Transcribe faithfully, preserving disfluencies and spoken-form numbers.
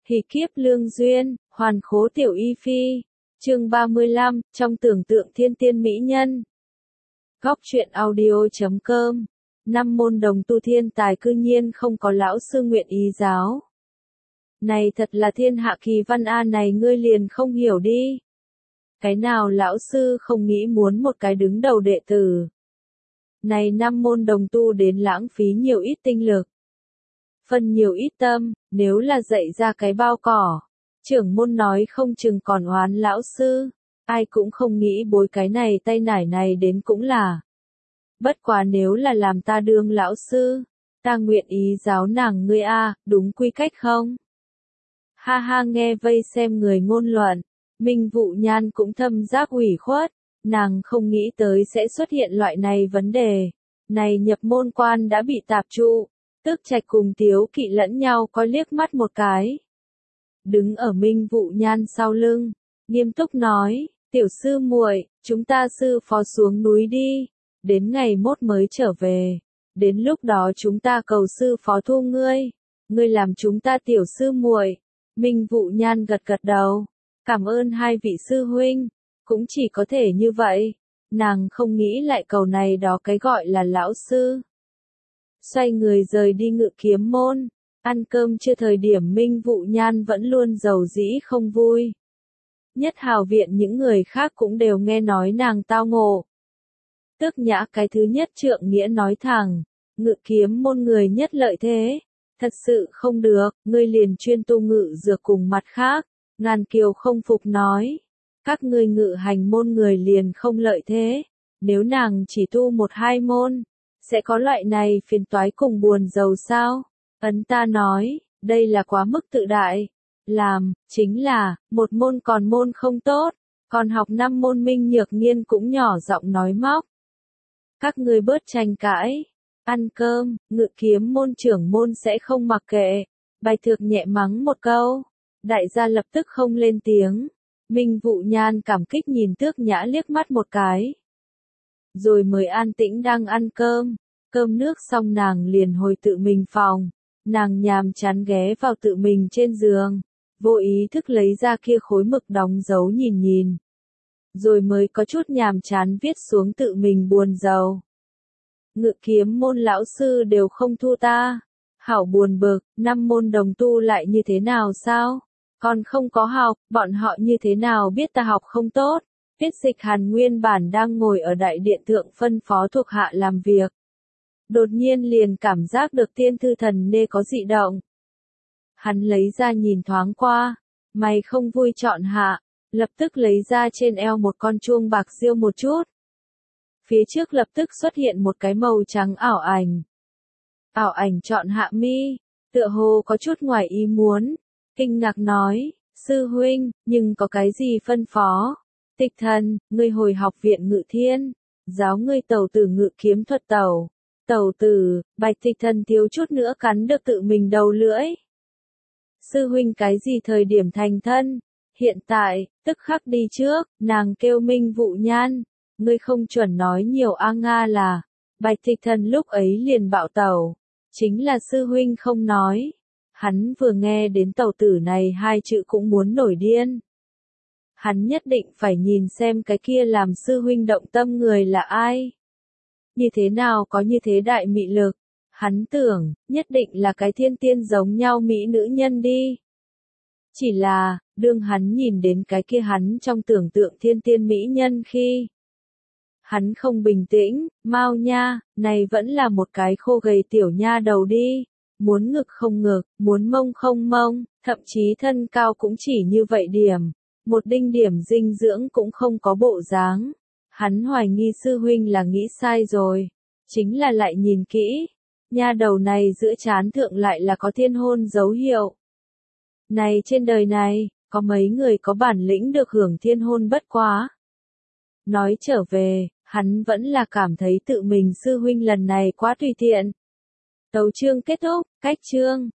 Hỷ kiếp lương duyên, hoàn khố tiểu y phi. Chương ba mươi lăm, trong tưởng tượng thiên tiên mỹ nhân. Góc truyện audio chấm com. Năm môn đồng tu thiên tài cư nhiên không có lão sư nguyện ý giáo. Này thật là thiên hạ kỳ văn a, này ngươi liền không hiểu đi. Cái nào lão sư không nghĩ muốn một cái đứng đầu đệ tử. Này năm môn đồng tu đến lãng phí nhiều ít tinh lực. Phân nhiều ít tâm, nếu là dạy ra cái bao cỏ. Trưởng môn nói không chừng còn oán lão sư. Ai cũng không nghĩ bối cái này tay nải này đến cũng là. Bất quá nếu là làm ta đương lão sư, ta nguyện ý giáo nàng ngươi a, đúng quy cách không? Ha ha, nghe vây xem người ngôn luận, Minh Vũ Nhan cũng thâm giác ủy khuất, nàng không nghĩ tới sẽ xuất hiện loại này vấn đề. Này nhập môn quan đã bị tạp trụ, Tước Trạch cùng Tiếu Kỵ lẫn nhau có liếc mắt một cái. Đứng ở Minh Vũ Nhan sau lưng, nghiêm túc nói, tiểu sư muội, chúng ta sư phó xuống núi đi, đến ngày mốt mới trở về, đến lúc đó chúng ta cầu sư phó thu ngươi, ngươi làm chúng ta tiểu sư muội. Minh Vũ Nhan gật gật đầu, cảm ơn hai vị sư huynh, cũng chỉ có thể như vậy, nàng không nghĩ lại cầu này đó cái gọi là lão sư. Xoay người rời đi Ngự Kiếm môn, ăn cơm chưa thời điểm Minh Vũ Nhan vẫn luôn giàu dĩ không vui. Nhất Hào viện những người khác cũng đều nghe nói nàng tao ngộ. Tước Nhã cái thứ nhất trượng nghĩa nói thẳng, Ngự Kiếm môn người nhất lợi thế, thật sự không được, ngươi liền chuyên tu ngự dược cùng mặt khác. Ngàn Kiều không phục nói, các ngươi ngự hành môn người liền không lợi thế, nếu nàng chỉ tu một hai môn, sẽ có loại này phiền toái cùng buồn giàu sao? Ấn ta nói, đây là quá mức tự đại. Làm, chính là, một môn còn môn không tốt, còn học năm môn. Minh Nhược Nghiên cũng nhỏ giọng nói móc. Các ngươi bớt tranh cãi, ăn cơm, Ngự Kiếm môn trưởng môn sẽ không mặc kệ. Bài Thược nhẹ mắng một câu, đại gia lập tức không lên tiếng. Minh Vũ Nhan cảm kích nhìn Tước Nhã liếc mắt một cái. Rồi mới an tĩnh đang ăn cơm, cơm nước xong nàng liền hồi tự mình phòng, nàng nhàm chán ghé vào tự mình trên giường, vô ý thức lấy ra kia khối mực đóng dấu nhìn nhìn. Rồi mới có chút nhàm chán viết xuống tự mình buồn rầu. Ngự Kiếm môn lão sư đều không thu ta, hảo buồn bực, năm môn đồng tu lại như thế nào sao? Còn không có học, bọn họ như thế nào biết ta học không tốt? Viết Dịch Hàn nguyên bản đang ngồi ở đại điện thượng phân phó thuộc hạ làm việc. Đột nhiên liền cảm giác được tiên thư thần nê có dị động. Hắn lấy ra nhìn thoáng qua, mày không vui chọn hạ, lập tức lấy ra trên eo một con chuông bạc diêu một chút. Phía trước lập tức xuất hiện một cái màu trắng ảo ảnh. Ảo ảnh chọn hạ mi, tựa hồ có chút ngoài ý muốn, kinh ngạc nói, sư huynh, nhưng có cái gì phân phó? Tịch thần, ngươi hồi học viện Ngự Thiên, giáo ngươi tẩu tử ngự kiếm thuật tẩu. Tẩu tử, Bạch Tịch thần thiếu chút nữa cắn được tự mình đầu lưỡi. Sư huynh cái gì thời điểm thành thân? Hiện tại, tức khắc đi trước, nàng kêu Minh Vũ Nhan, ngươi không chuẩn nói nhiều a nga là. Bạch Tịch thần lúc ấy liền bạo tẩu, chính là sư huynh không nói. Hắn vừa nghe đến tẩu tử này hai chữ cũng muốn nổi điên. Hắn nhất định phải nhìn xem cái kia làm sư huynh động tâm người là ai. Như thế nào có như thế đại mị lực. Hắn tưởng, nhất định là cái thiên tiên giống nhau mỹ nữ nhân đi. Chỉ là, đương hắn nhìn đến cái kia hắn trong tưởng tượng thiên tiên mỹ nhân khi. Hắn không bình tĩnh, Mao nha, này vẫn là một cái khô gầy tiểu nha đầu đi. Muốn ngực không ngực, muốn mông không mông, thậm chí thân cao cũng chỉ như vậy điểm. Một đinh điểm dinh dưỡng cũng không có bộ dáng. Hắn hoài nghi sư huynh là nghĩ sai rồi. Chính là lại nhìn kỹ. Nha đầu này giữa trán thượng lại là có thiên hôn dấu hiệu. Này trên đời này, có mấy người có bản lĩnh được hưởng thiên hôn bất quá. Nói trở về, hắn vẫn là cảm thấy tự mình sư huynh lần này quá tùy tiện. Tấu chương kết thúc, cách chương.